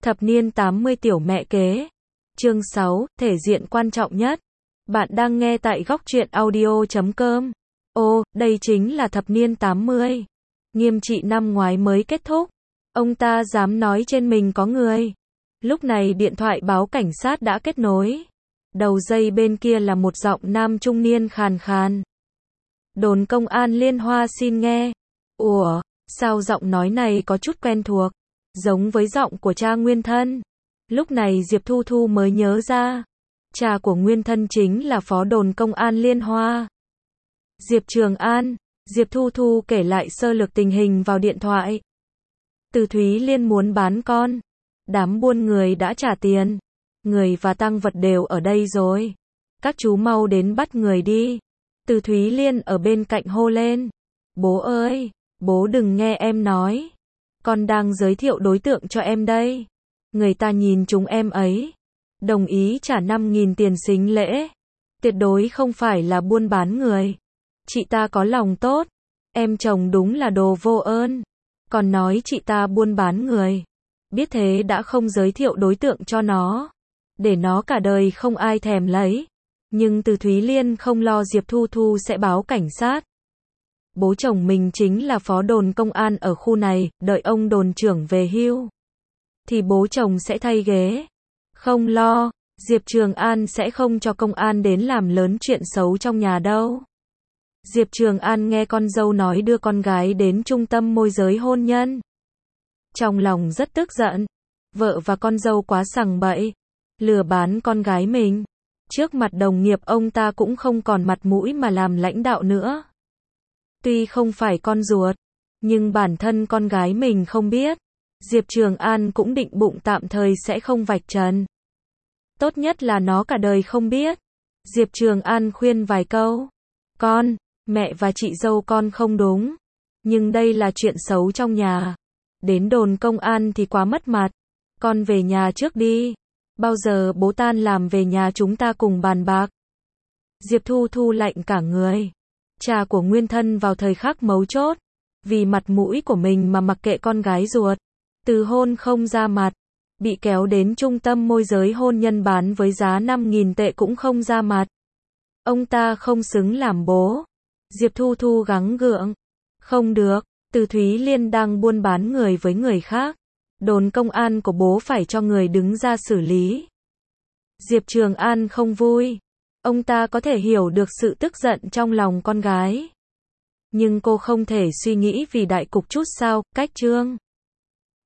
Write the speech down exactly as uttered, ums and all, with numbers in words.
Thập niên tám mươi tiểu mẹ kế. Chương sáu, thể diện quan trọng nhất. Bạn đang nghe tại góc truyện audio chấm com. Ô, đây chính là thập niên tám mươi. Nghiêm trị năm ngoái mới kết thúc. Ông ta dám nói trên mình có người. Lúc này điện thoại báo cảnh sát đã kết nối. Đầu dây bên kia là một giọng nam trung niên khàn khàn. Đồn công an Liên Hoa xin nghe. Ủa, sao giọng nói này có chút quen thuộc, giống với giọng của cha Nguyên Thân. Lúc này Diệp Thu Thu mới nhớ ra, cha của Nguyên Thân chính là phó đồn công an Liên Hoa. Diệp Trường An. Diệp Thu Thu kể lại sơ lược tình hình vào điện thoại. Từ Thúy Liên muốn bán con. Đám buôn người đã trả tiền. Người và tang vật đều ở đây rồi. Các chú mau đến bắt người đi. Từ Thúy Liên ở bên cạnh hô lên. Bố ơi, bố đừng nghe em nói. Con đang giới thiệu đối tượng cho em đây. Người ta nhìn chúng em ấy. Đồng ý trả năm nghìn tiền sính lễ. Tuyệt đối không phải là buôn bán người. Chị ta có lòng tốt. Em chồng đúng là đồ vô ơn. Còn nói chị ta buôn bán người. Biết thế đã không giới thiệu đối tượng cho nó. Để nó cả đời không ai thèm lấy. Nhưng Từ Thúy Liên không lo Diệp Thu Thu sẽ báo cảnh sát. Bố chồng mình chính là phó đồn công an ở khu này, đợi ông đồn trưởng về hưu thì bố chồng sẽ thay ghế. Không lo, Diệp Trường An sẽ không cho công an đến làm lớn chuyện xấu trong nhà đâu. Diệp Trường An nghe con dâu nói đưa con gái đến trung tâm môi giới hôn nhân. Trong lòng rất tức giận. Vợ và con dâu quá sằng bậy. Lừa bán con gái mình. Trước mặt đồng nghiệp ông ta cũng không còn mặt mũi mà làm lãnh đạo nữa. Tuy không phải con ruột, nhưng bản thân con gái mình không biết. Diệp Trường An cũng định bụng tạm thời sẽ không vạch trần. Tốt nhất là nó cả đời không biết. Diệp Trường An khuyên vài câu. Con, mẹ và chị dâu con không đúng. Nhưng đây là chuyện xấu trong nhà. Đến đồn công an thì quá mất mặt. Con về nhà trước đi. Bao giờ bố tan làm về nhà chúng ta cùng bàn bạc. Diệp Thu Thu lạnh cả người. Cha của Nguyên Thân vào thời khắc mấu chốt. Vì mặt mũi của mình mà mặc kệ con gái ruột. Từ hôn không ra mặt. Bị kéo đến trung tâm môi giới hôn nhân bán với giá năm nghìn tệ cũng không ra mặt. Ông ta không xứng làm bố. Diệp Thu Thu gắng gượng. Không được, Từ Thúy Liên đang buôn bán người với người khác. Đồn công an của bố phải cho người đứng ra xử lý. Diệp Trường An không vui. Ông ta có thể hiểu được sự tức giận trong lòng con gái. Nhưng cô không thể suy nghĩ vì đại cục chút sao, cách chương.